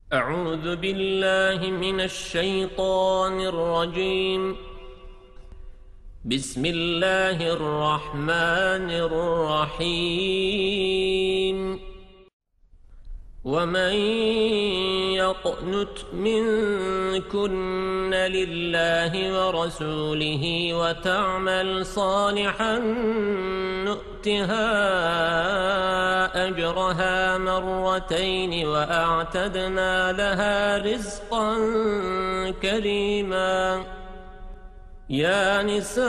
أعوذ بالله من الشيطان الرجيم. بسم الله الرحمن الرحيم. ومن يقنت منكن لله ورسوله وتعمل صالحا نؤتها أجرها مرتين وأعتدنا لها رزقا كريما. يا نساء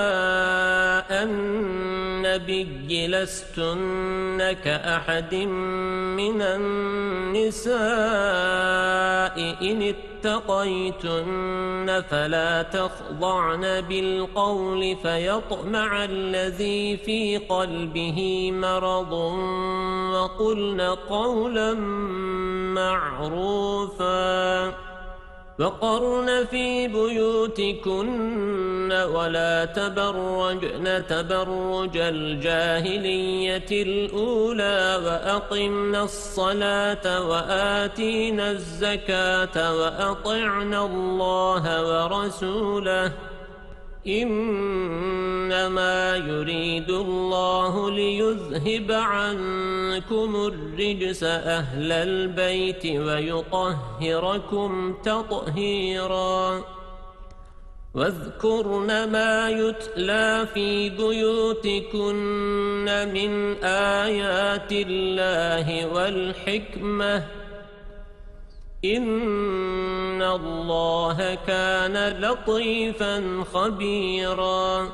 النبي لستن كأحد من النساء إن اتقيتن فلا تخضعن بالقول فيطمع الذي في قلبه مرض وقلن قولا معروفا. وقرن في بيوتكن ولا تبرجن تبرج الجاهلية الأولى وأقمنا الصلاة وآتينا الزكاة وأطعنا الله ورسوله إنما يريد الله ليذهب عنكم الرجس أهل البيت ويطهركم تطهيرا. واذكرن ما يتلى في بيوتكن من آيات الله والحكمة إن الله كان لطيفا خبيرا.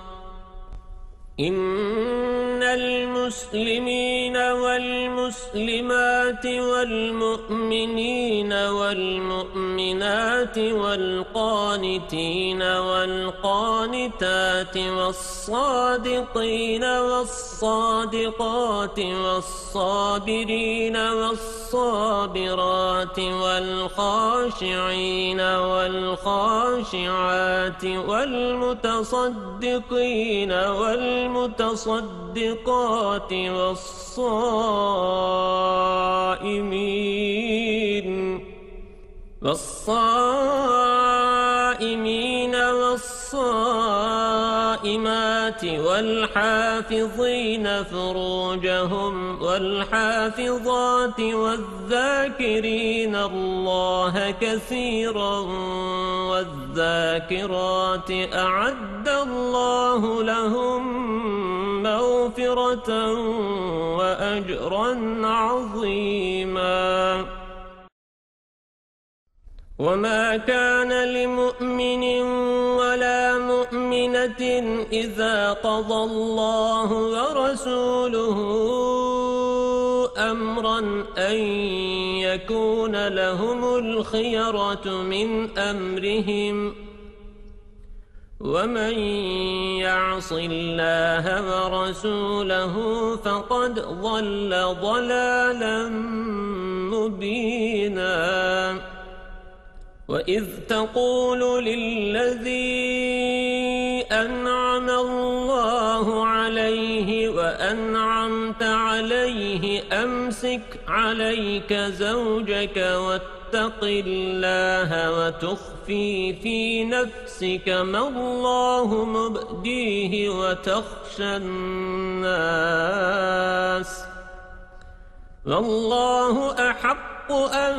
إن المسلمين والمسلمات والمؤمنين والمؤمنات والقانتين والقانتات والصادقين والصادقات والصابرين والصابرات والخاشعين والخاشعات والمتصدقين والمتصدقات والصائمين والصائمات والحافظين فروجهم والحافظات والذاكرين الله كثيرا والذاكرات أعد الله لهم مغفرة وأجرا عظيما. وما كان لمؤمن ولا مؤمنة إذا قضى الله ورسوله أمرا أن يكون لهم الخيرة من أمرهم ومن يعص الله ورسوله فقد ضل ضلالا مبينا. وإذ تقول للذي أنعم الله عليه وأنعمت عليه أمسك عليك زوجك واتق الله وتخفي في نفسك ما الله مبديه وتخشى الناس والله أحق أن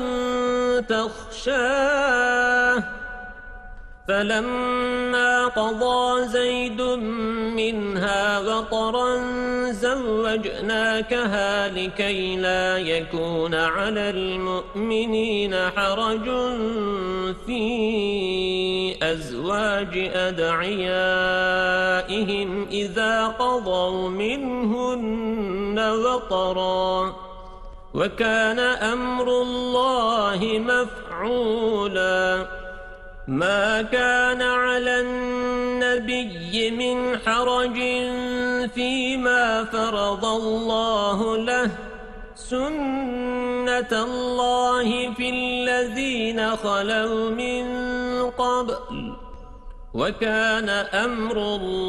تخشاه. فلما قضى زيد منها وطرا زوجناكها لكي لا يكون على المؤمنين حرج في أزواج أدعيائهم إذا قضوا منهن وطرا وكان أمر الله مفعولا. ما كان على النبي من حرج فيما فرض الله له سنة الله في الذين خلوا من قبل وكان أمر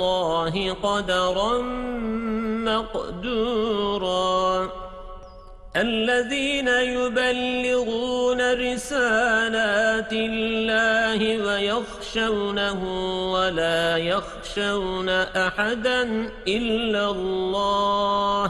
الله قدرا مقدورا. الذين يبلغون رسالات الله ويخشونه ولا يخشون أحدا إلا الله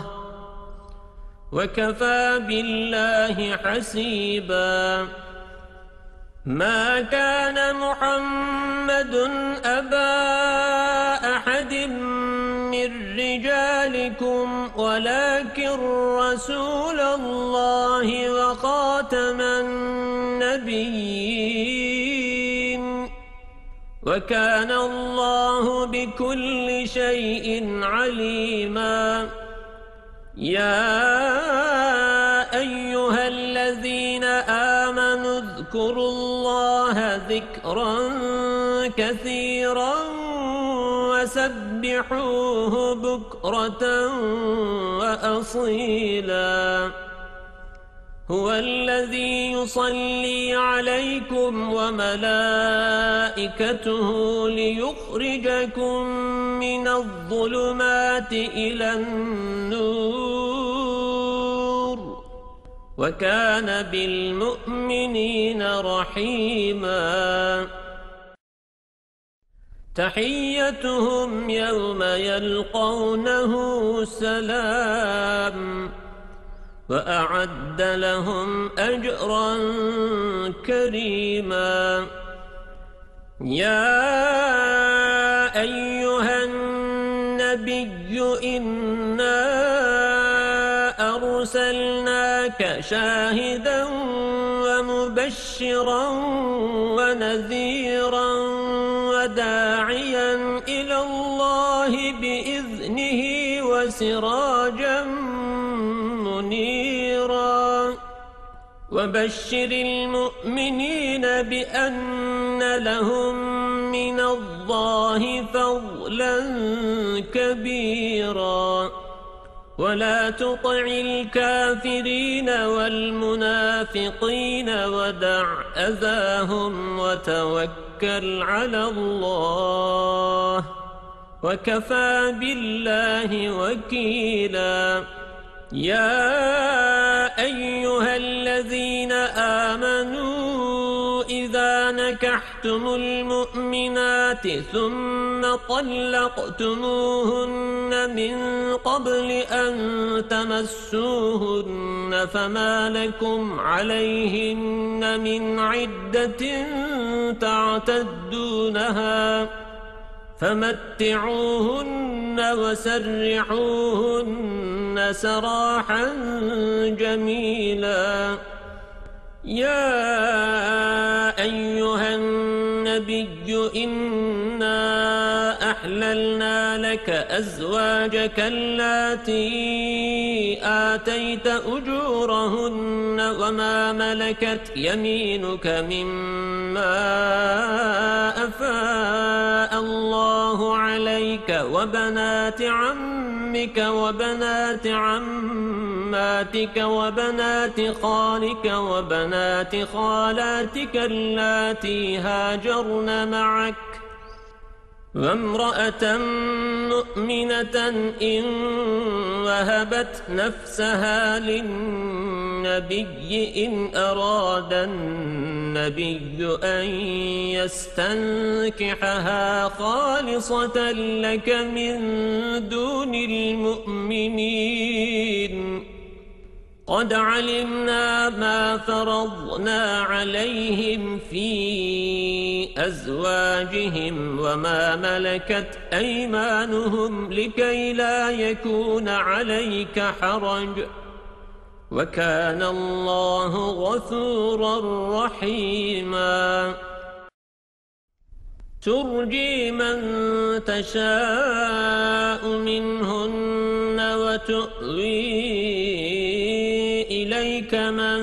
وكفى بالله حسيبا ما كان محمد أبا أحد من رجالكم ولكن رسول الله وخاتم النبيين وكان الله بكل شيء عليما يا أيها الذين آمنوا اذكروا الله ذكرا كثيرا وسبحوه بكرة وأصيلا هو الذي يصلي عليكم وملائكته ليخرجكم من الظلمات إلى النور وكان بالمؤمنين رحيما تحيتهم يوم يلقونه سلام وأعد لهم أجرا كريما يا أيها النبي إنا أرسلناك شاهدا ومبشرا ونذيرا وداعيا إلى الله بإذنه وسراجا منيرا وبشر المؤمنين بأن لهم من الله فضلا كبيرا ولا تطع الكافرين والمنافقين ودع أذاهم وتوكل على الله وكفى بالله وكيلا يا أيها الذين آمنوا إذا نكحتم المؤمنات ثم طلقتموهن من قبل أن تمسوهن فما لكم عليهن من عدة تعتدونها فمتعوهن وسرحوهن سراحا جميلا يا أيها النبي إنا أحللنا لك أزواجك اللاتي آتيت أجورهن وما ملكت يمينك مما أفاء الله عليك وبنات عمك وبنات عماتك وبنات خالك وبنات خالاتك اللاتي هاجرن معك وامرأة مؤمنة إن وهبت نفسها للنبي إن أراد النبي أن يستنكحها خالصة لك من دون المؤمنين قد علمنا ما فرضنا عليهم في أزواجهم وما ملكت أيمانهم لكي لا يكون عليك حرج وكان الله غفورا رحيما ترجي من تشاء منهن وتؤوي إليك من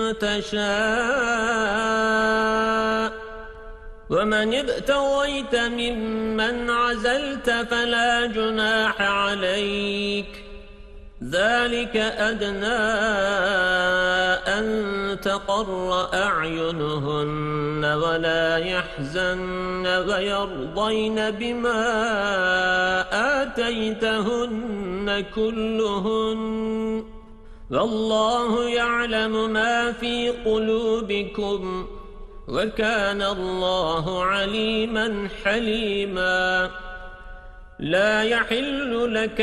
تشاء ومن ابتغيت ممن عزلت فلا جناح عليك ذلك أدنى أن تقر أعينهن ولا يحزن ويرضين بما آتيتهن كلهن والله يعلم ما في قلوبكم وكان الله عليما حليما لا يحل لك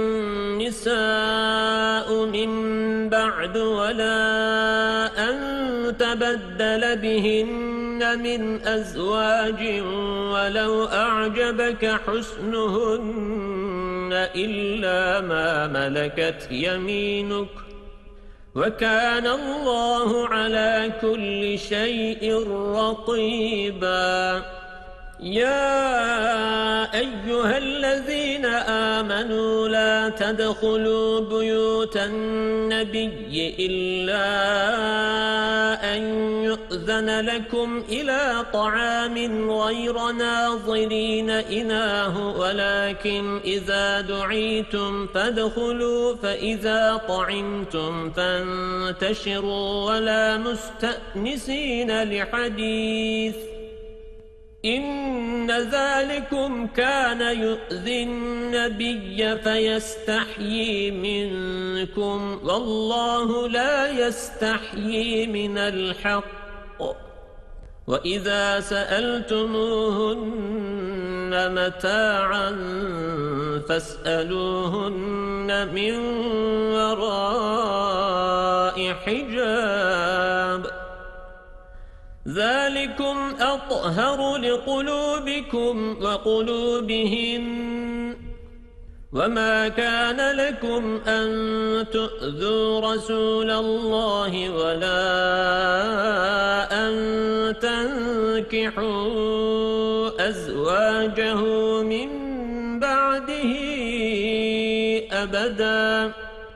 النساء من بعد ولا أن تبدل بهن من أزواج ولو أعجبك حسنهن إلا ما ملكت يمينك وكان الله على كل شيء رقيبا يا أيها الذين آمنوا لا تدخلوا بيوت النبي إلا أن يؤذن لكم إلى طعام غير ناظرين إناه ولكن إذا دعيتم فادخلوا فإذا طعمتم فانتشروا ولا مستأنسين لحديث إن ذلكم كان يؤذي النبي فيستحيي منكم والله لا يستحيي من الحق وإذا سألتموهن متاعا فاسألوهن من وراء حجاب ذلكم أطهر لقلوبكم وقلوبهن وما كان لكم أن تؤذوا رسول الله ولا أن تنكحوا أزواجه من بعده أبداً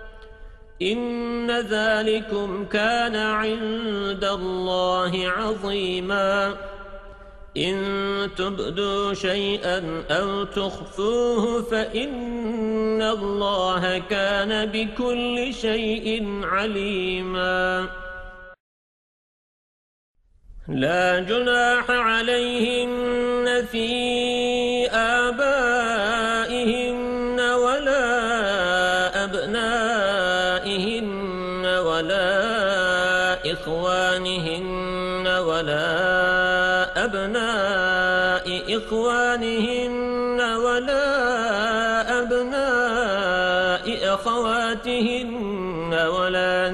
إن ذلكم كان عند الله عظيما إن تبدوا شيئا أو تخفوه فإن الله كان بكل شيء عليما لا جناح عليهن في آبائهن ولا أبنائهن ولا إخوانهن ولا أبناء إخوانهن ولا أبناء أخواتهن ولا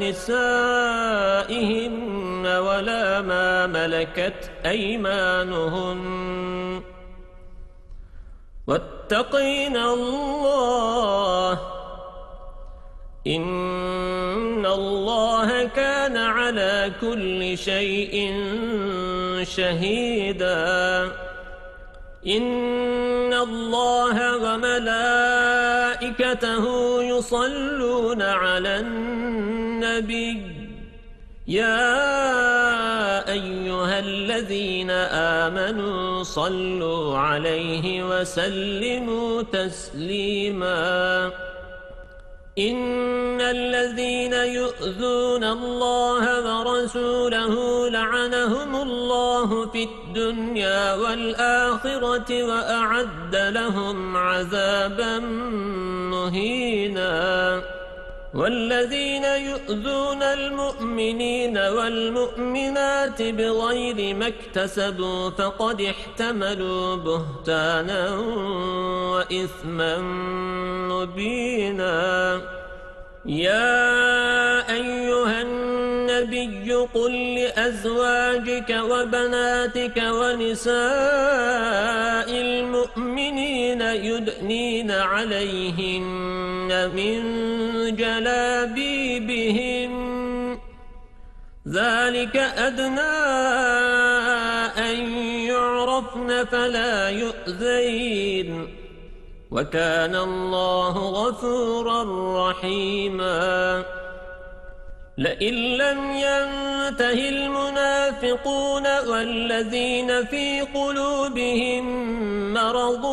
نسائهن ولا ما ملكت أيمانهن واتقين الله إن الله كان على كل شيء شهيدا إن الله وملائكته يصلون على النبي يا أيها الذين آمنوا صلوا عليه وسلموا تسليما إن الذين يؤذون الله ورسوله لعنهم الله في الدنيا والآخرة وأعد لهم عذابا مهينا والذين يؤذون المؤمنين والمؤمنات بغير ما اكتسبوا فقد احتملوا بهتانا وإثما مبينا يا أيها النبي قل لأزواجك وبناتك ونساء المؤمنين يدنين عليهن من جلابيبهن ذلك أدنى أن يعرفن فلا يؤذين وكان الله غفورا رحيما لئن لم ينته المنافقون والذين في قلوبهم مرض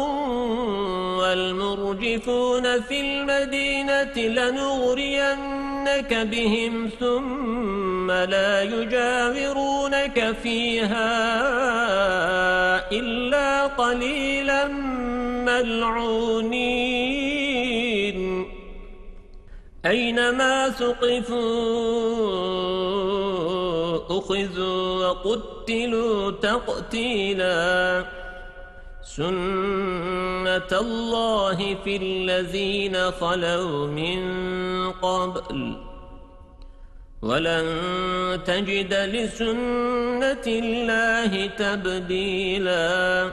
والمرجفون في المدينة لنغرينك بهم ثم لا يجاورونك فيها إلا قليلا ملعونين أينما ثقفوا أخذوا وقتلوا تقتيلا سنة الله في الذين خلوا من قبل ولن تجد لسنة الله تبديلا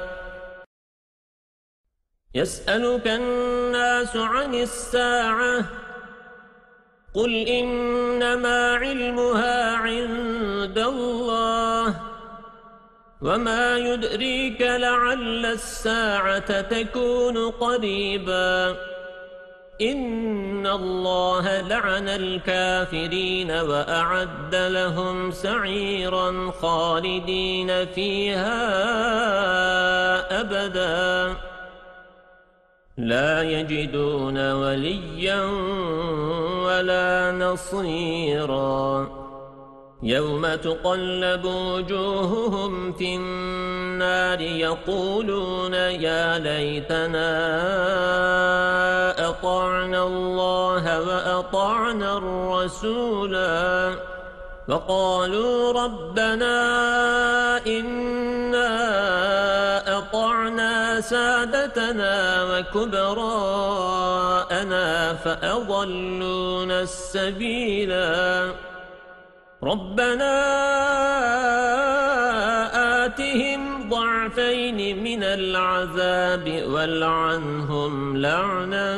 يسألك الناس عن الساعة قل إنما علمها عند الله وما يدريك لعل الساعة تكون قريبا إن الله لعن الكافرين وأعد لهم سعيرا خالدين فيها أبدا لا يجدون وليا ولا نصيرا يوم تقلب وجوههم في النار يقولون يا ليتنا أطعنا الله وأطعنا الرسولا وقالوا ربنا إنا أطعنا سادتنا وكبراءنا فأضلونا السبيلا ربنا آتهم ضعفين من العذاب والعنهم لعنا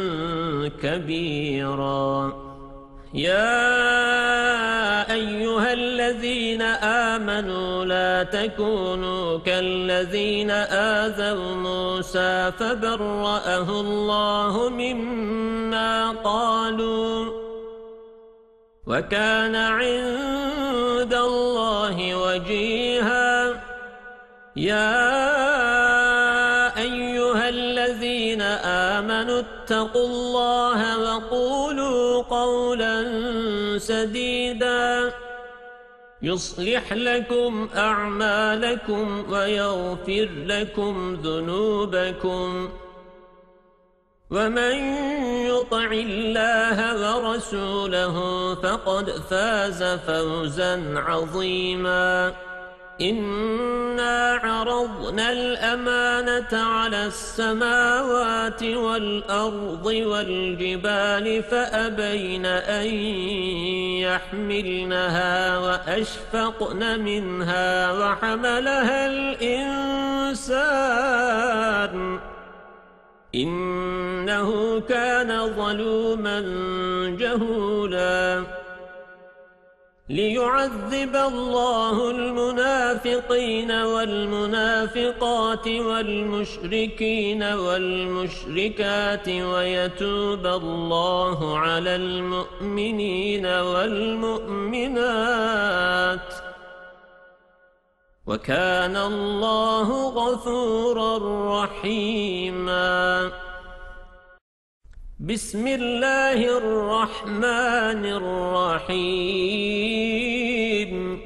كبيرا يا أيها الذين آمنوا لا تكونوا كالذين آذوا موسى فبرأه الله مما قالوا وكان عند الله وجيها يا أيها الذين آمنوا اتقوا الله وقولوا قولا سديدا يصلح لكم أعمالكم ويغفر لكم ذنوبكم ومن يطع الله ورسوله فقد فاز فوزا عظيما إنا عرضنا الأمانة على السماوات والأرض والجبال فأبين أن يحملنها وأشفقن منها وحملها الإنسان إنه كان ظلوما جهولا ليعذب الله المنافقين والمنافقات والمشركين والمشركات ويتوب الله على المؤمنين والمؤمنات وكان الله غفورا رحيما بسم الله الرحمن الرحيم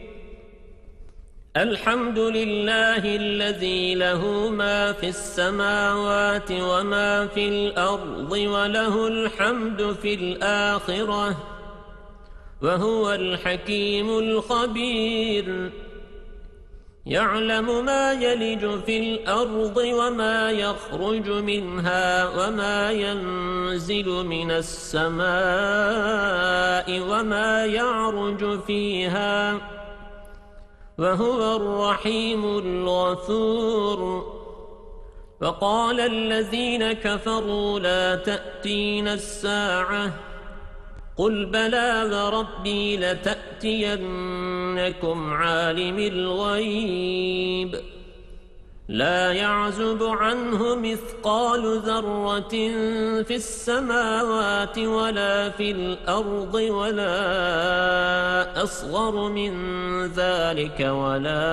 الحمد لله الذي له ما في السماوات وما في الأرض وله الحمد في الآخرة وهو الحكيم الخبير يعلم ما يلج في الأرض وما يخرج منها وما ينزل من السماء وما يعرج فيها وهو الرحيم الغفور وقال الذين كفروا لا تأتين الساعة قل بلى وربي لتأتينكم عالم الغيب لا يعزب عنه مثقال ذرة في السماوات ولا في الأرض ولا أصغر من ذلك ولا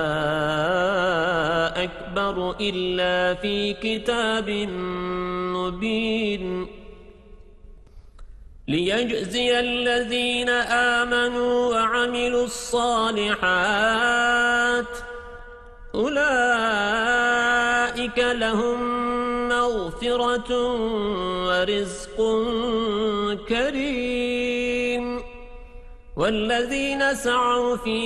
أكبر إلا في كتاب مبين ليجزي الذين آمنوا وعملوا الصالحات أولئك لهم مغفرة ورزق كريم والذين سعوا في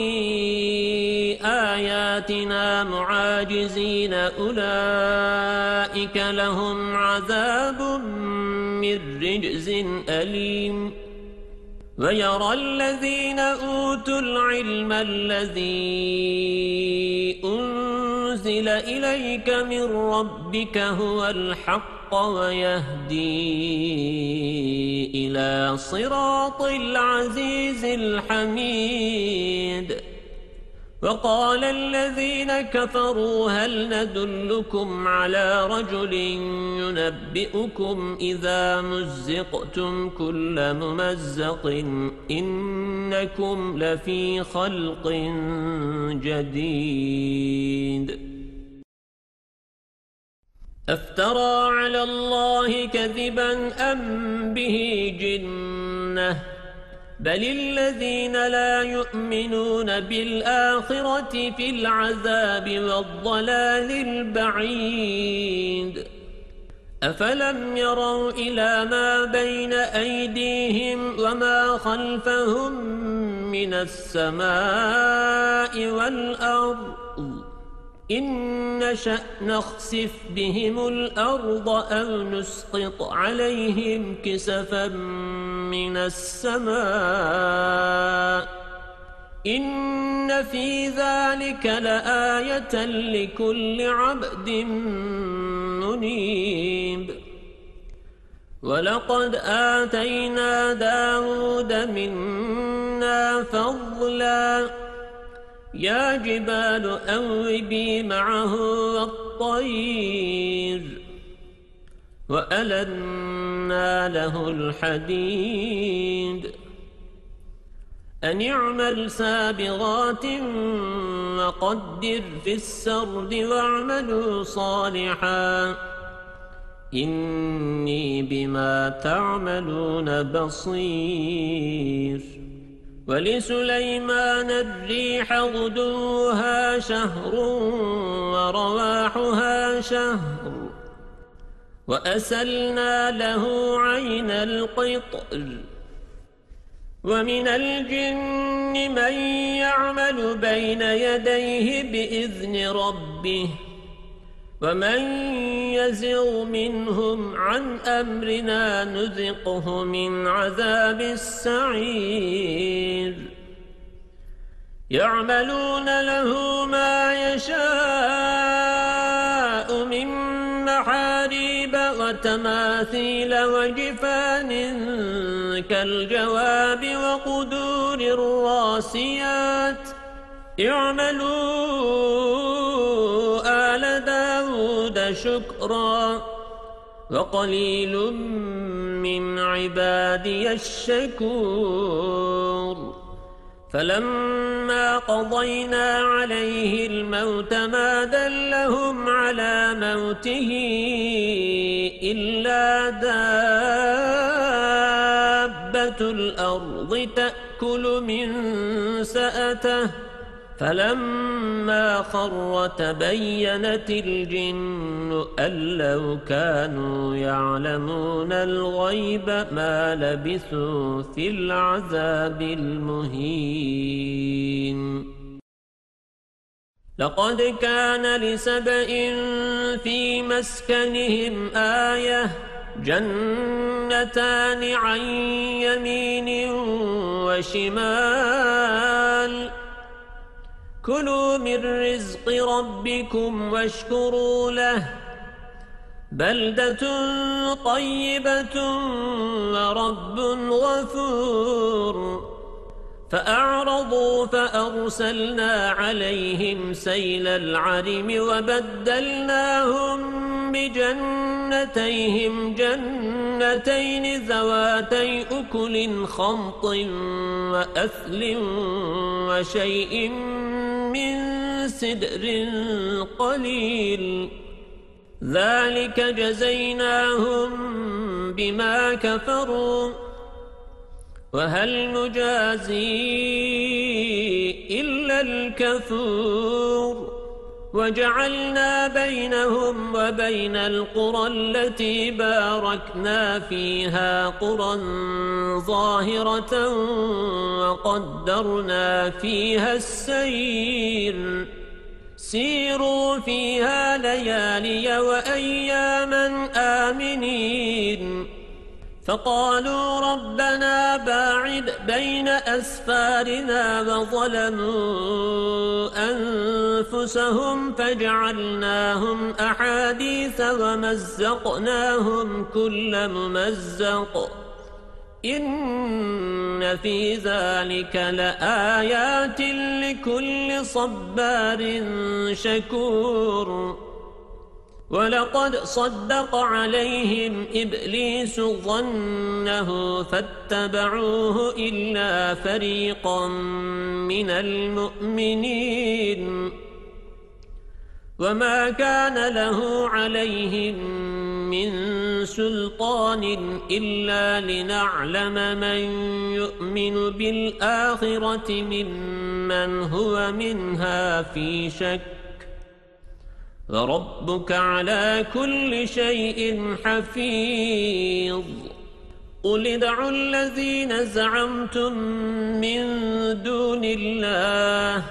آياتنا معاجزين أولئك لهم عذاب من رجز أليم ويرى الذين أوتوا العلم الذي أنزل إليك من ربك هو الحق ويهدي إلى صراط العزيز الحميد وقال الذين كفروا هل ندلكم على رجل ينبئكم إذا مزقتم كل ممزق إنكم لفي خلق جديد أفترى على الله كذبا أم به جنة بل الذين لا يؤمنون بالآخرة في العذاب والضلال البعيد أفلم يروا إلى ما بين أيديهم وما خلفهم من السماء والأرض إن نشأ نخسف بهم الأرض أو نسقط عليهم كسفا من السماء إن في ذلك لآية لكل عبد منيب ولقد آتينا داود منا فضلا يا جبال أوبي معه والطير وألنا له الحديد أن اعمل سابغات وقدر في السرد واعملوا صالحا إني بما تعملون بصير ولسليمان الريح غدوها شهر ورواحها شهر وأسلنا له عين القطر ومن الجن من يعمل بين يديه بإذن ربه ومن يزغ منهم عن أمرنا نذقه من عذاب السعير يعملون له ما يشاء من محاريب وتماثيل وجفان كالجواب وقدور الراسيات اعملوا آل داود شكرا وقليل من عبادي الشكور فلما قضينا عليه الموت ما دلهم على موته إلا دابة الأرض تأكل من سأته فلما خر تبينت الجن أن لو كانوا يعلمون الغيب ما لبثوا في العذاب المهين لقد كان لسبإ في مسكنهم آية جنتان عن يمين وشمال كلوا من رزق ربكم واشكروا له بلدة طيبة ورب غفور فأعرضوا فأرسلنا عليهم سيل العرم وبدلناهم بجنتيهم جنتين ذواتي أكل خمط وأثل وشيء من سدر قليل ذلك جزيناهم بما كفروا وهل نجازي إلا الكفور وجعلنا بينهم وبين القرى التي باركنا فيها قرى ظاهرة وقدرنا فيها السير سيروا فيها ليالي وأياما آمنين فقالوا ربنا باعد بين أسفارنا وظلموا أنفسهم فجعلناهم أحاديث ومزقناهم كل ممزق إن في ذلك لآيات لكل صبار شكور ولقد صدق عليهم إبليس ظنه فاتبعوه إلا فريقا من المؤمنين وما كان له عليهم من سلطان إلا لنعلم من يؤمن بالآخرة ممن هو منها في شك وربك على كل شيء حفيظ قل ادعوا الذين زعمتم من دون الله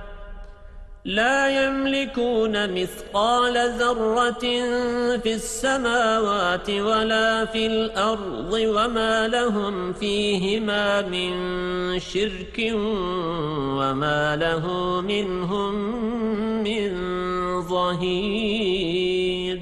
لا يملكون مثقال ذرة في السماوات ولا في الأرض وما لهم فيهما من شرك وما له منهم من ظهير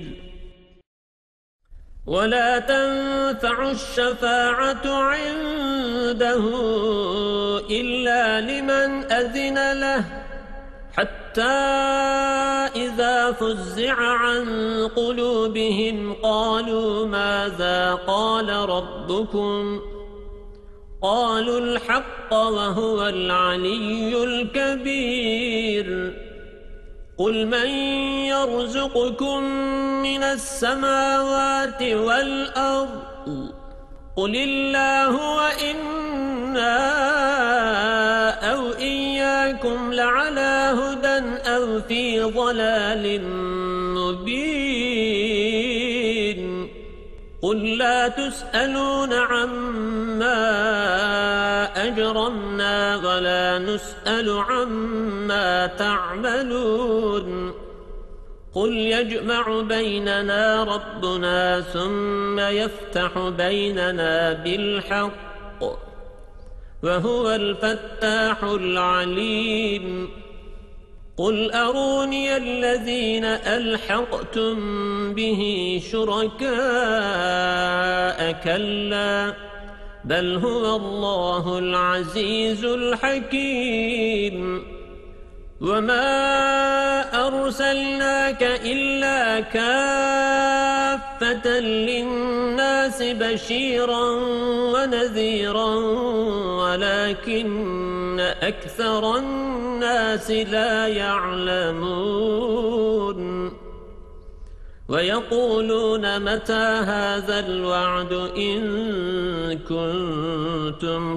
ولا تنفع الشفاعة عنده إلا لمن أذن له حتى إذا فزع عن قلوبهم قالوا ماذا قال ربكم قالوا الحق وهو العلي الكبير قل من يرزقكم من السماوات والأرض قل الله وإنا أو إياكم لعلى هدى أو في ضلال مبين قل لا تسألون عما أجرمنا ولا نسأل عما تعملون قل يجمع بيننا ربنا ثم يفتح بيننا بالحق وهو الفتاح العليم قل أروني الذين ألحقتم به شركاء كلا بل هو الله العزيز الحكيم وما أرسلناك إلا كافة للناس بشيرا ونذيرا ولكن أكثر الناس لا يعلمون ويقولون متى هذا الوعد إن كنتم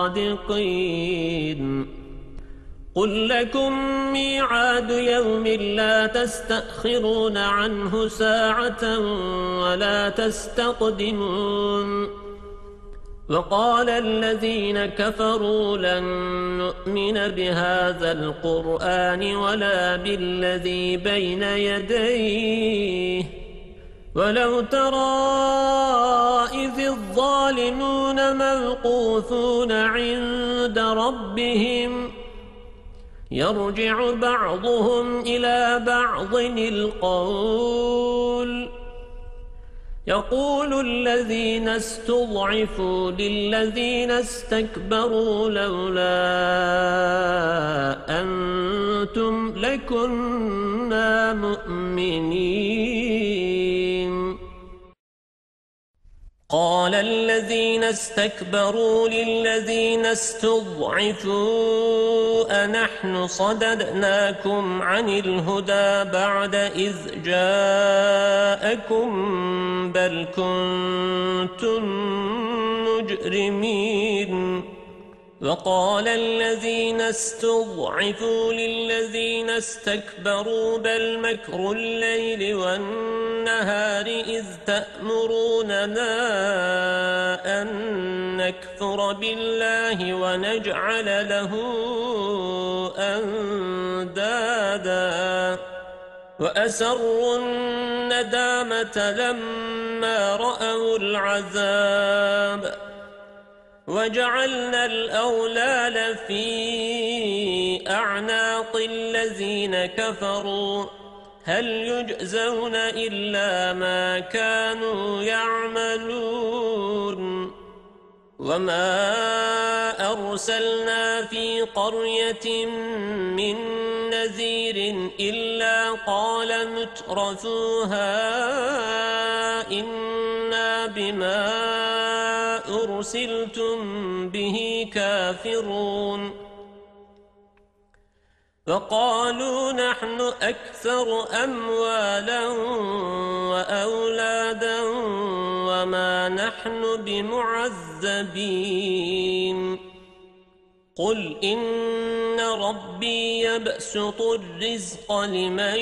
صادقين قل لكم ميعاد يوم لا تستأخرون عنه ساعة ولا تستقدمون وقال الذين كفروا لن نؤمن بهذا القرآن ولا بالذي بين يديه ولو ترى إذ الظالمون موقوفون عند ربهم يرجع بعضهم إلى بعض القول يقول الذين استضعفوا للذين استكبروا لولا أنتم لكنا مؤمنين قال الذين استكبروا للذين استضعفوا أنحن صددناكم عن الهدى بعد إذ جاءكم بل كنتم مجرمين وقال الذين استضعفوا للذين استكبروا بل مكر الليل والنهار إذ تأمروننا أن نكفر بالله ونجعل له أندادا وأسروا الندامة لما رأوا العذاب وجعلنا الأغلال في أعناق الذين كفروا هل يجزون إلا ما كانوا يعملون وما أرسلنا في قرية من نذير إلا قال مترفوها إنا بما أرسلتم به كافرون وقالوا نحن أكثر أموالا وأولادا وما نحن بمعذبين قل إن ربي يبسط الرزق لمن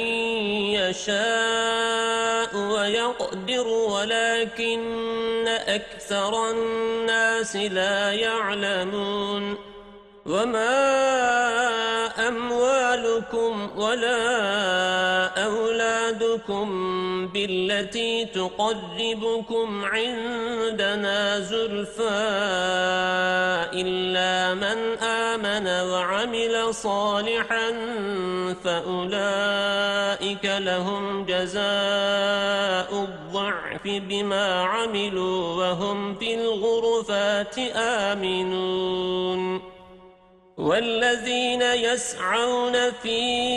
يشاء ويقدر ولكن أكثر الناس لا يعلمون وما أموالكم ولا أولادكم بالتي تقربكم عندنا زلفى إلا من آمن وعمل صالحا فأولئك لهم جزاء الضعف بما عملوا وهم في الغرفات آمنون والذين يسعون في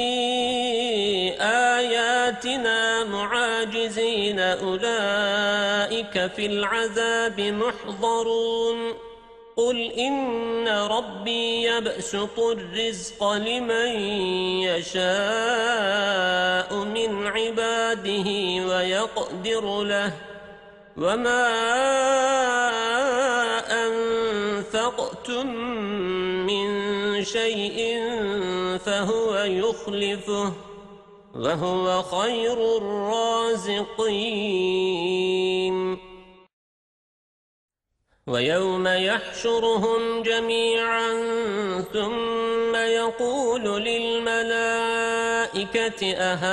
آياتنا معاجزين أولئك في العذاب محضرون قل إن ربي يبسط الرزق لمن يشاء من عباده ويقدر له وما أنفقتم من شيء فهو يخلفه وهو خير الرازقين ويوم يحشرهم جميعا ثم يقول للملائكة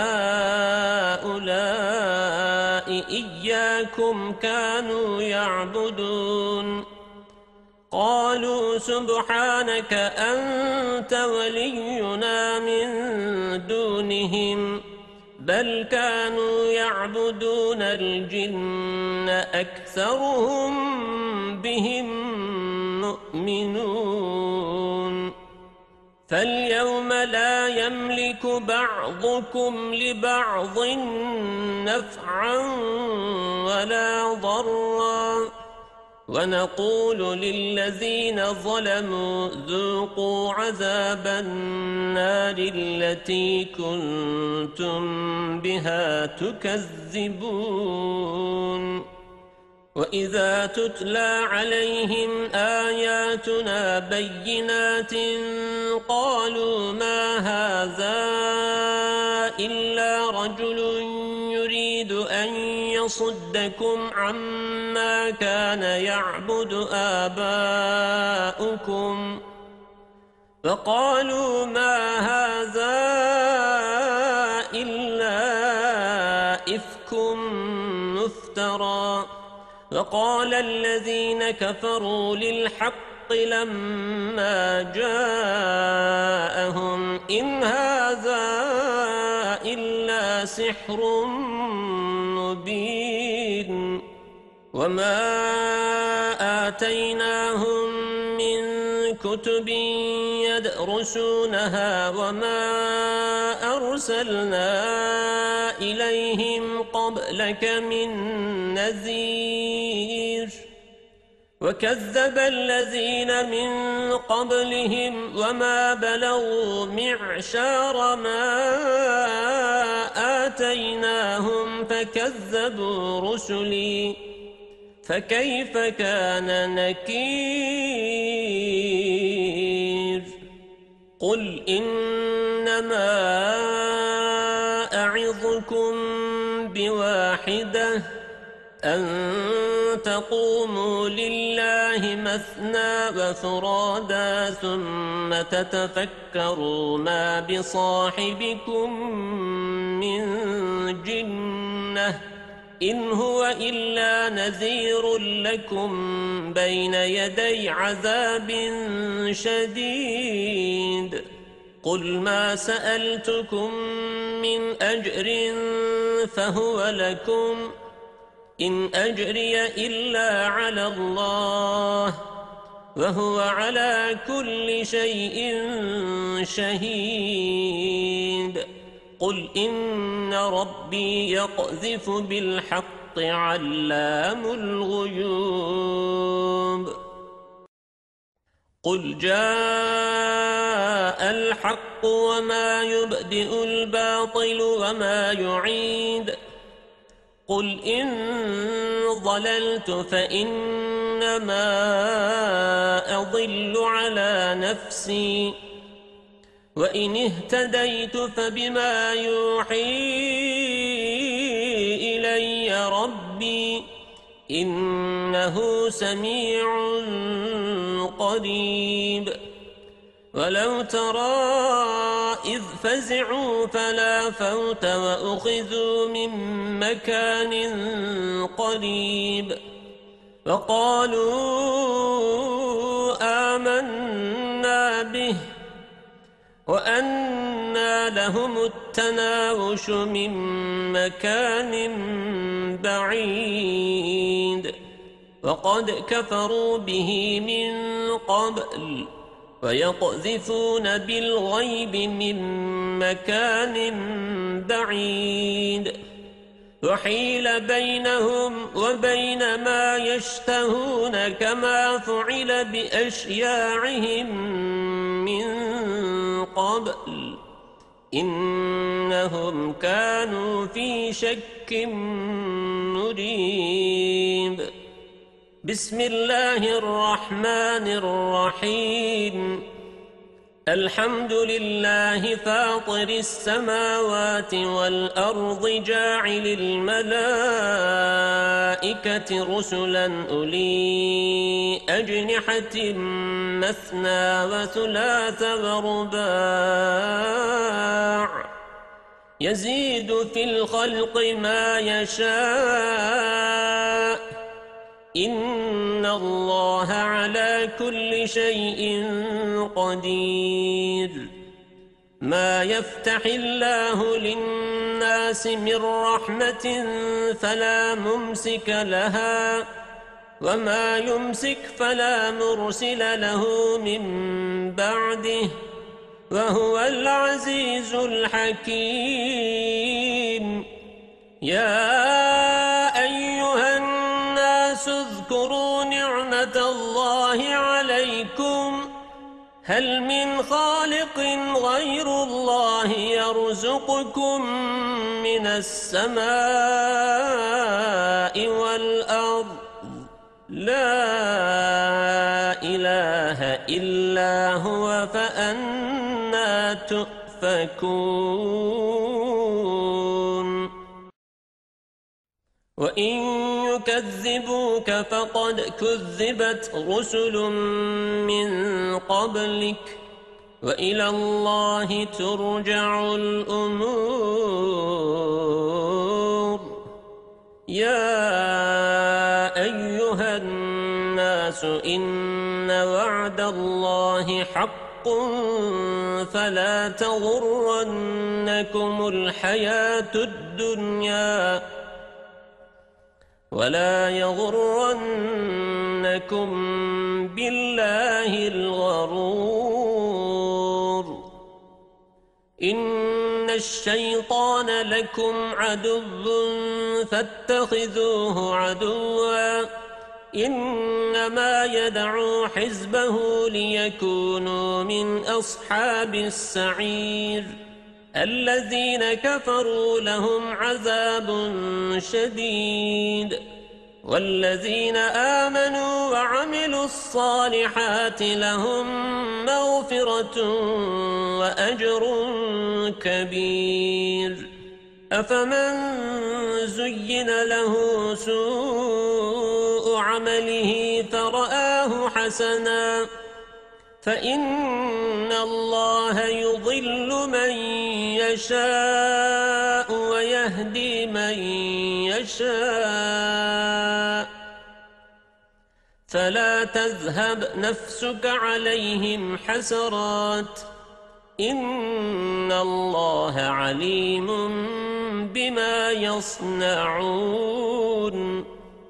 أهؤلاء إياكم كانوا يعبدون قالوا سبحانك أنت ولينا من دونهم بل كانوا يعبدون الجن أكثرهم بهم مؤمنون فاليوم لا يملك بعضكم لبعض نفعا ولا ضرا ونقول للذين ظلموا ذوقوا عذاب النار التي كنتم بها تكذبون وإذا تتلى عليهم آياتنا بينات قالوا ما هذا إلا رجل يريد أن يصدكم عما كان يعبد آباؤكم فقالوا ما هذا إلا إفك مفترى وقال الذين كفروا للحق لما جاءهم إن هذا إلا سحر مبين وما آتيناهم من كتب يدرسونها وما أرسلنا إليهم قبلك من نذير وكذب الذين من قبلهم وما بلغوا معشار ما آتيناهم فكذبوا رسلي فكيف كان نكير قل إنما أعظكم بواحدة أن تقوموا لله مثنى وفرادا ثم تتفكروا ما بصاحبكم من جنة إن هو إلا نذير لكم بين يدي عذاب شديد قل ما سألتكم من أجر فهو لكم إن أجري إلا على الله وهو على كل شيء شهيد قل إن ربي يقذف بالحق علام الغيوب قل جاء الحق وما يبدئ الباطل وما يعيد قل إن ضللت فإنما أضل على نفسي وإن اهتديت فبما يوحي إلي ربي إنه سميع قريب ولو ترى إذ فزعوا فلا فوت وأخذوا من مكان قريب وقالوا آمنا به وأنى لهم التناوش من مكان بعيد وقد كفروا به من قبل ويقذفون بالغيب من مكان بعيد وحيل بينهم وبين ما يشتهون كما فعل بأشياعهم من قبل إنهم كانوا في شك مريب بسم الله الرحمن الرحيم الحمد لله فاطر السماوات والأرض جاعل الملائكة رسلا أولي أجنحة مثنى وثلاث ورباع يزيد في الخلق ما يشاء إن الله على كل شيء قدير ما يفتح الله للناس من رحمة فلا ممسك لها وما يمسك فلا مرسل له من بعده وهو العزيز الحكيم يا أيها الناس اذكروا نعمة الله عليكم هل من خالق غير الله يرزقكم من السماء والأرض لا إله إلا هو فأنى تؤفكون وإن يكذبوك فقد كذبت رسل من قبلك وإلى الله ترجع الأمور يا أيها الناس إن وعد الله حق فلا تغرنكم الحياة الدنيا ولا يغرنكم بالله الغرور إن الشيطان لكم عدو فاتخذوه عدوا إنما يدعو حزبه ليكونوا من أصحاب السعير الذين كفروا لهم عذاب شديد والذين آمنوا وعملوا الصالحات لهم مغفرة وأجر كبير. أفمن زين له سوء عمله فرآه حسنا فإن الله يضل من يشاء ويهدي من يشاء فلا تذهب نفسك عليهم حسرات إن الله عليم بما يصنعون.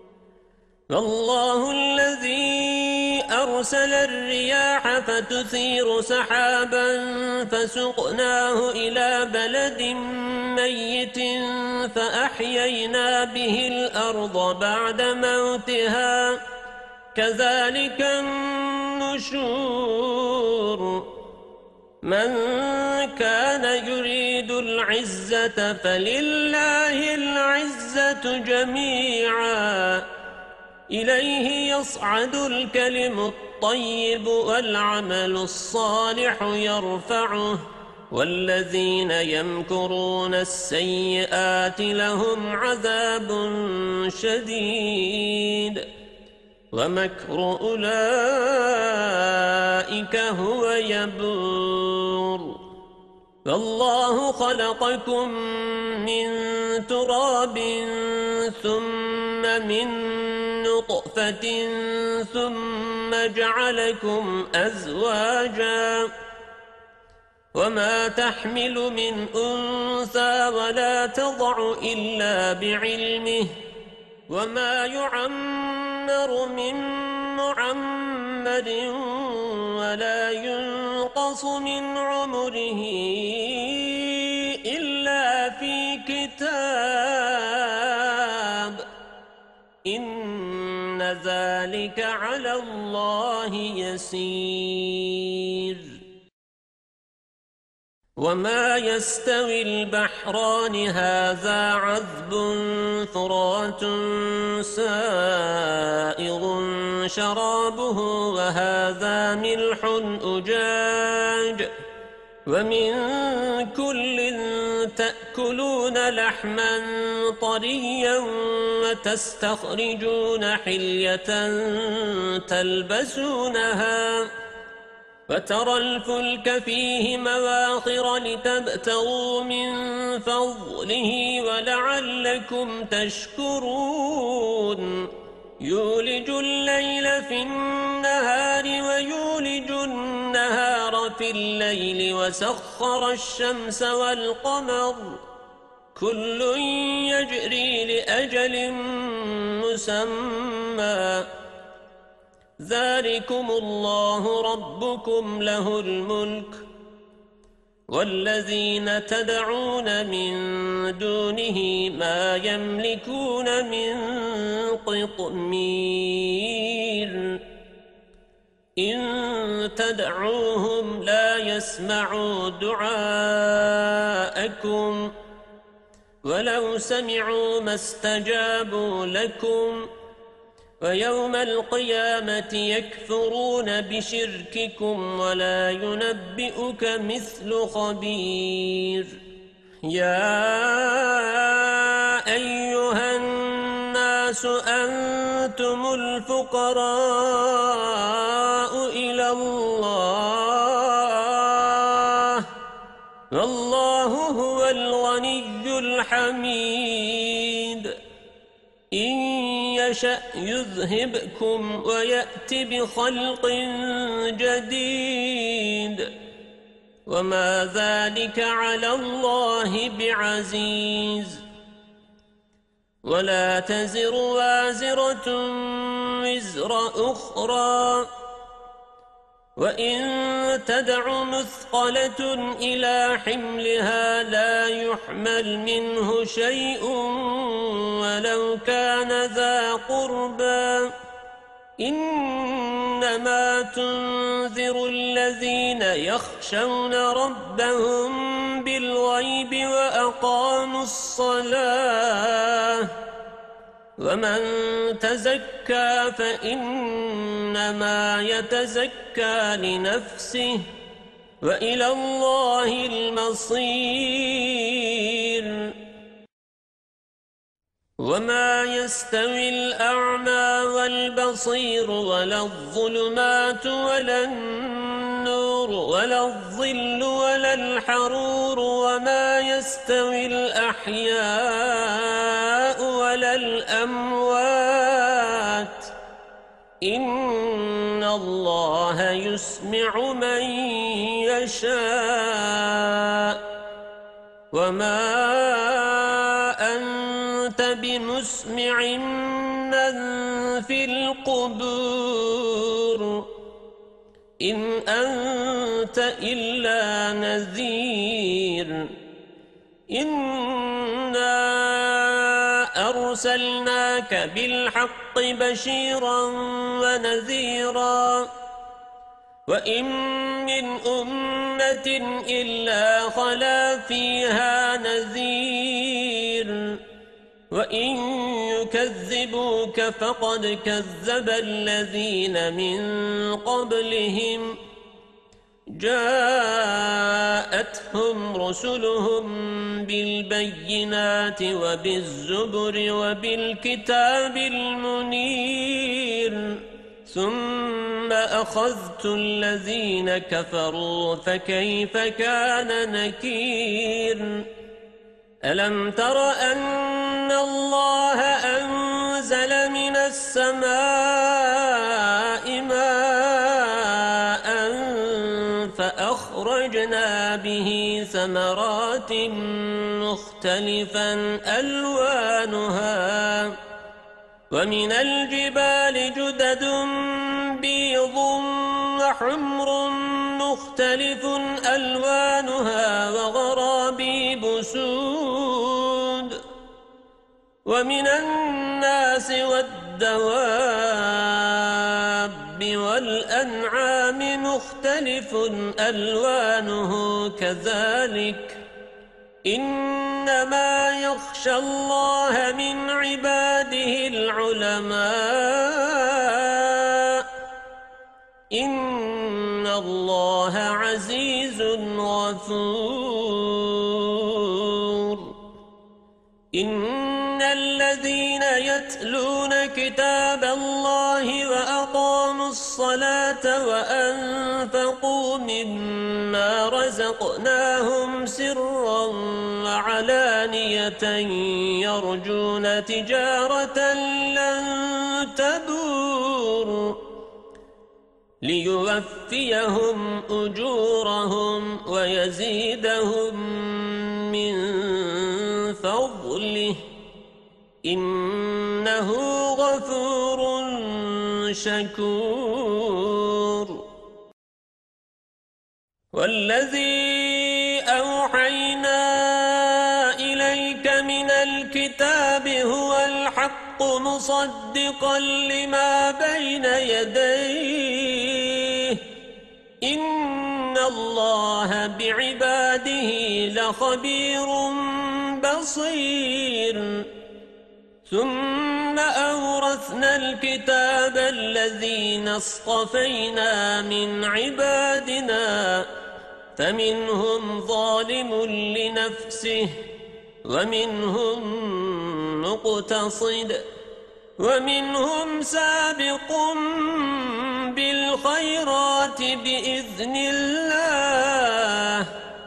والله الذي أرسل الرياح فتثير سحابا فسقناه إلى بلد ميت فأحيينا به الأرض بعد موتها كذلك النشور. من كان يريد العزة فلله العزة جميعا إليه يصعد الكلم الطيب والعمل الصالح يرفعه والذين يمكرون السيئات لهم عذاب شديد ومكر أولئك هو يبور. والله خلقكم من تراب ثم من نطفة ثم جعلكم أزواجا وما تحمل من أنثى ولا تضع إلا بعلمه وما يعمر من معمر ولا ينقص من عمره إلا في كتاب إن ذلك على الله يسير. وما يستوي البحران هذا عذب فرات سائغ شرابه وهذا ملح أجاج ومن كل تأكلون لحما طريا وتستخرجون حلية تلبسونها وترى الفلك فيه مواخر لتبتغوا من فضله ولعلكم تشكرون. يولج الليل في النهار ويولج النهار في الليل وسخر الشمس والقمر كل يجري لأجل مسمى ذلكم الله ربكم له الملك والذين تدعون من دونه ما يملكون من قطمير إن تدعوهم لا يسمعوا دعاءكم ولو سمعوا ما استجابوا لكم ويوم القيامة يكفرون بشرككم ولا ينبئك مثل خبير. يا أيها الناس أنتم الفقراء إلى الله والله هو الغني الحميد. إن يشأ يذهبكم ويأتي بخلق جديد وما ذلك على الله بعزيز. ولا تزر وازرة وزر أخرى وإن تدع مثقلة إلى حملها لا يحمل منه شيء ولو كان ذا قربى إنما تنذر الذين يخشون ربهم بالغيب وأقاموا الصلاة ومن تزكى فإنما يتزكى لنفسه وإلى الله المصير وما يستوي الأعمى والبصير ولا الظلمات ولا النور ولا الظل ولا الحرور وما يستوي الأحياء ولا الأموات إن الله يسمع من يشاء وما أنت بمسمع من في القبور إن أنت إلا نذير إنا أرسلناك بالحق بشيرا ونذيرا وإن من أمة إلا خلا فيها نذير وإن يكذبوك فقد كذب الذين من قبلهم جاءتهم رسلهم بالبينات وبالزبر وبالكتاب المنير ثم أخذت الذين كفروا فكيف كان نكير ألم تر أن الله أنزل من السماء ماء فأخرجنا به ثمرات مختلفا ألوانها ومن الجبال جدد بيض وحمر مختلف ألوانها وغرابيب سود ومن الناس والدواب والأنعام مختلف ألوانه كذلك إنما يخشى الله من عباده العلماء إن الله عزيز غفور إن الذين يتلون كتاب الله وأقاموا الصلاة وأنفقوا مما رزقناهم سرا وعلانية يرجون تجارة لن تبور ليوفيهم أجورهم ويزيدهم من فضله إنه غفور شكور والذي أوحينا إليك من الكتاب هو الحق مصدقا لما بين يديه إن الله بعباده لخبير بصير ثم أورثنا الكتاب الذين اصطفينا من عبادنا فمنهم ظالم لنفسه ومنهم مقتصد ومنهم سابق بالخيرات بإذن الله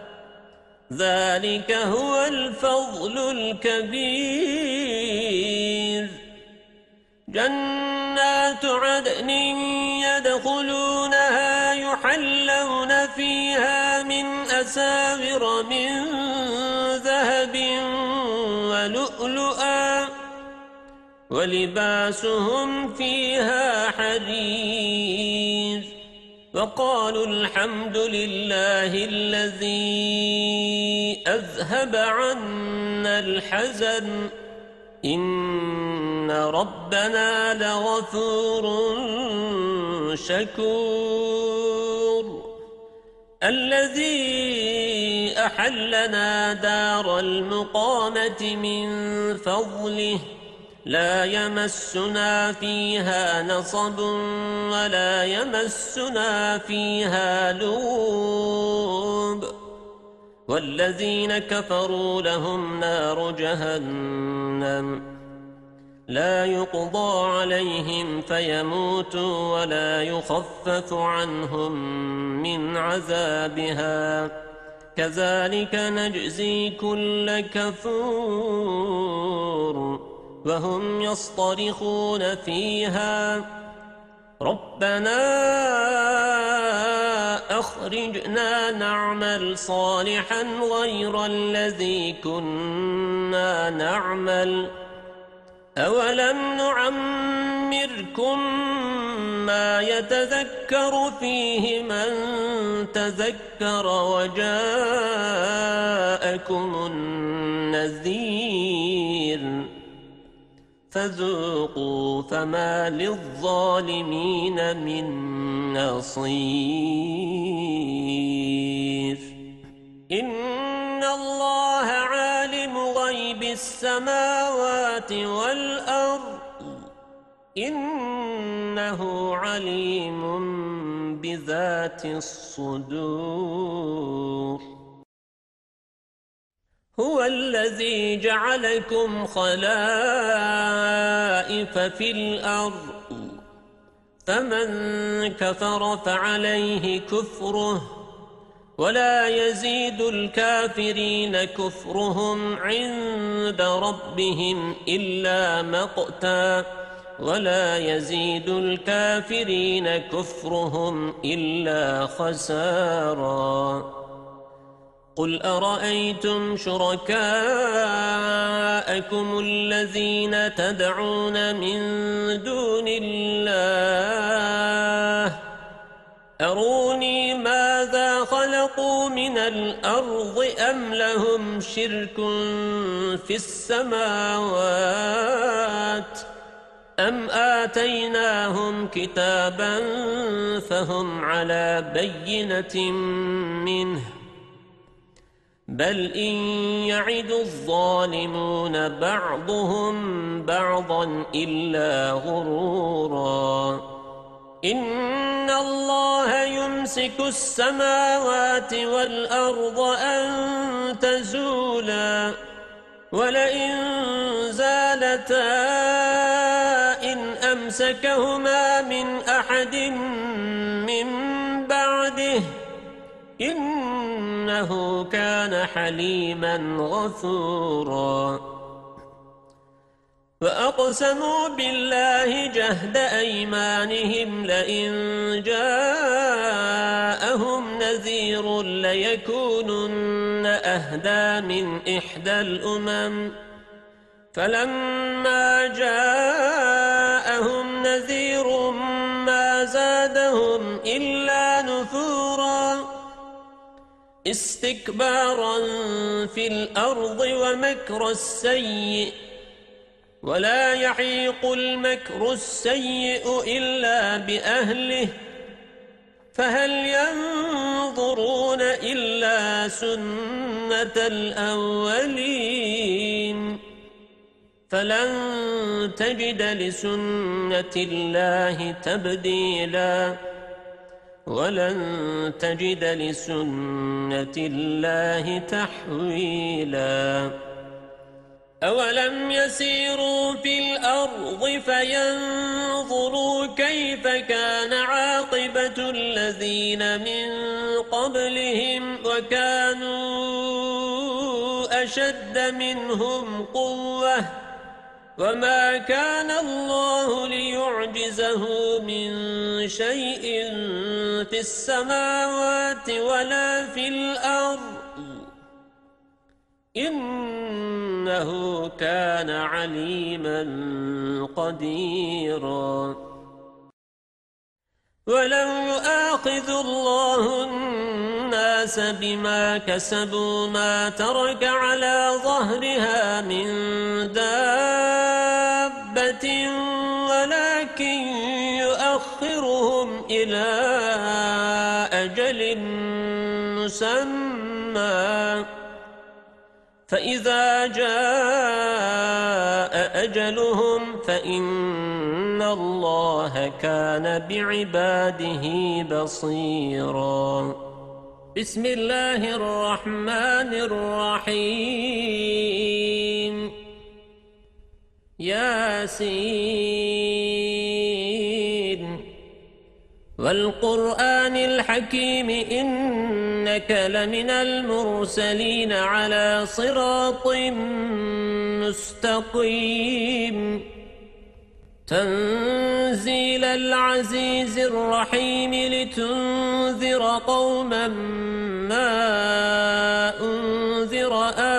ذلك هو الفضل الكبير جنات عدن يدخلونها يحلون فيها من أساور من ذهب ولؤلؤا ولباسهم فيها حرير وقالوا الحمد لله الذي أذهب عنا الحزن إن ربنا لغفور شكور الذي أحلنا دار المقامة من فضله لا يمسنا فيها نصب ولا يمسنا فيها لغوب والذين كفروا لهم نار جهنم لا يقضى عليهم فيموتوا ولا يخفف عنهم من عذابها كذلك نجزي كل كفور وهم يصطرخون فيها ربنا أخرجنا نعمل صالحا غير الذي كنا نعمل أولم نعمركم ما يتذكر فيه من تذكر وجاءكم النذير فذوقوا فما للظالمين من نصير إن الله عالم غيب السماوات والأرض إنه عليم بذات الصدور هو الذي جعلكم خلائف في الأرض فمن كفر فعليه كفره ولا يزيد الكافرين كفرهم عند ربهم إلا مقتا ولا يزيد الكافرين كفرهم إلا خسارا قل أرأيتم شركاءكم الذين تدعون من دون الله أروني ماذا خلقوا من الأرض أم لهم شرك في السماوات أم آتيناهم كتابا فهم على بينة منه بل إن يعد الظالمون بعضهم بعضا إلا غرورا إن الله يمسك السماوات والأرض أن تزولا ولئن زالتا إن أمسكهما من أحد من بعده إنه كان حليما غفورا وأقسموا بالله جهد أيمانهم لئن جاءهم نذير ليكونن أهدى من إحدى الأمم فلما جاءهم نذير ما زادهم إلا نفورا استكبارا في الأرض ومكر السيء ولا يحيق المكر السيء إلا بأهله فهل ينظرون إلا سنة الأولين فلن تجد لسنة الله تبديلا ولن تجد لسنة الله تحويلا أولم يسيروا في الأرض فينظروا كيف كان عاقبة الذين من قبلهم وكانوا أشد منهم قوة وما كان الله ليعجزه من شيء في السماوات ولا في الأرض إنه كان عليما قديرا ولو يؤاخذ الله الناس بما كسبوا ما ترك على ظهرها من دابة ولكن يؤخرهم إلى أجل مسمى فإذا جاء أجلهم فإن الله كان بعباده بصيرا. بسم الله الرحمن الرحيم. ياسين والقرآن الحكيم إنك لمن المرسلين على صراط مستقيم تنزيل العزيز الرحيم لتنذر قوما ما أنذر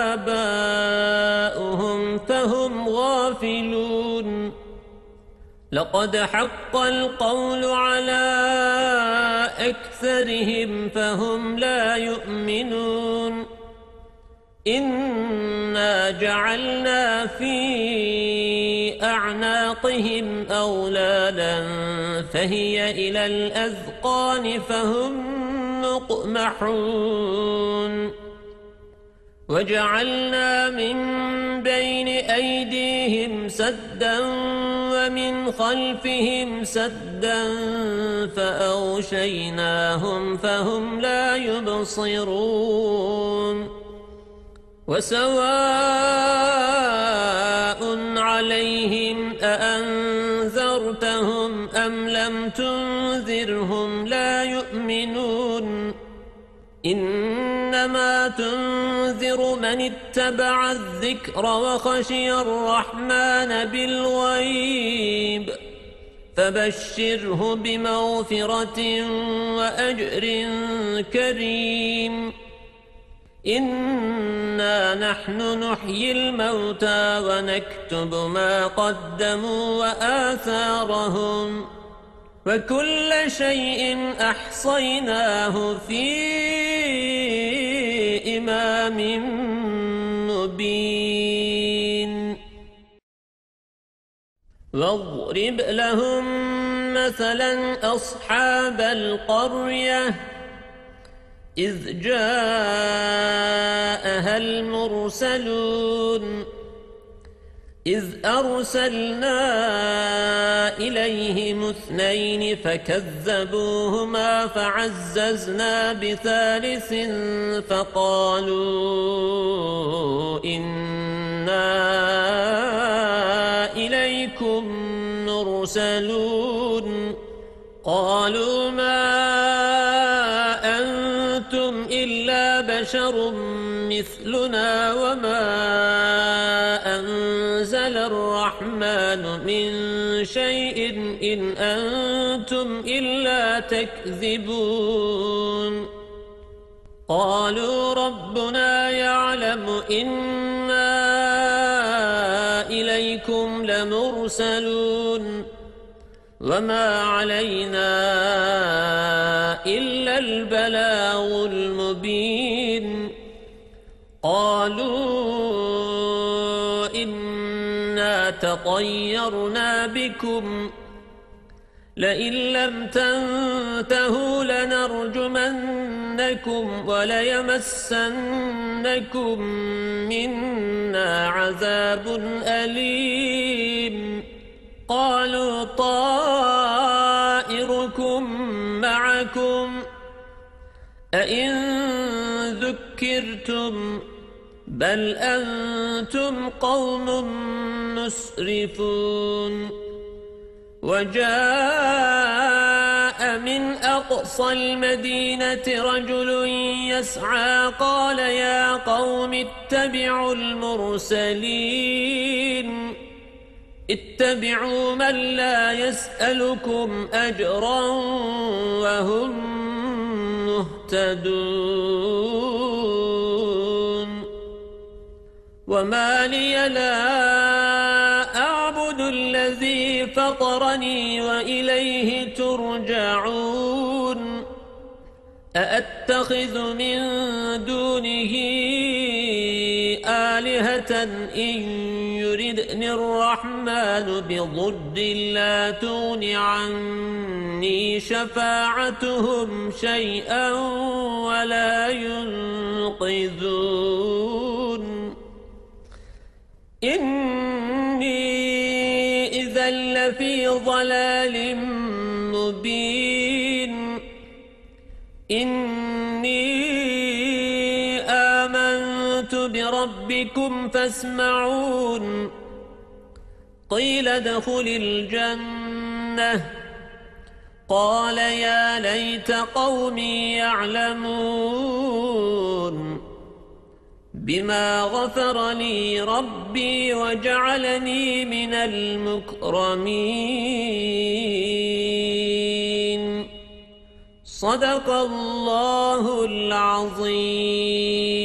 آباؤهم فهم غافلون. لقد حق القول على أكثرهم فهم لا يؤمنون. إنا جعلنا في أعناقهم أغلالا فهي إلى الأذقان فهم مقمحون. وجعلنا من بين أيديهم سدا ومن خلفهم سدا فأغشيناهم فهم لا يبصرون. وسواء عليهم أأنذرتهم أم لم تنذرهم لا يؤمنون. إنما تنذر من اتبع الذكر وخشي الرحمن بالغيب فبشره بمغفرة وأجر كريم. إنا نحن نحيي الموتى ونكتب ما قدموا وآثارهم وكل شيء أحصيناه في إمام مبين. واضرب لهم مثلا أصحاب القرية إذ جاءها المرسلون إذ أرسلنا إليهم 2 فكذبوهما فعززنا بثالث فقالوا إنا إليكم مرسلون. قالوا ما أنتم إلا بشر مثلنا وما أنزل الرحمن من شيء إن أنتم إلا تكذبون. قالوا ربنا يعلم إنا إليكم لمرسلون وما علينا إلا البلاغ المبين. قالوا إنا تطيرنا بكم لئن لم تنتهوا لنرجمنكم وليمسنكم منا عذاب أليم. قالوا طائركم معكم أئن ذكرتم بل أنتم قوم مسرفون. وجاء من أقصى المدينة رجل يسعى قال يا قوم اتبعوا المرسلين اتبعوا من لا يسألكم أجرا وهم مهتدون. وما لي لا أعبد الذي فطرني وإليه ترجعون. أأتخذ من دونه آلهة إن يردني الرحمن بضر لا تغن عني شفاعتهم شيئا ولا ينقذون. إني لفي ضلال مبين إني آمنت بربكم فاسمعون قيل ادخل الجنة قال يا ليت قومي يعلمون بما غفر لي ربي وجعلني من المكرمين صدق الله العظيم.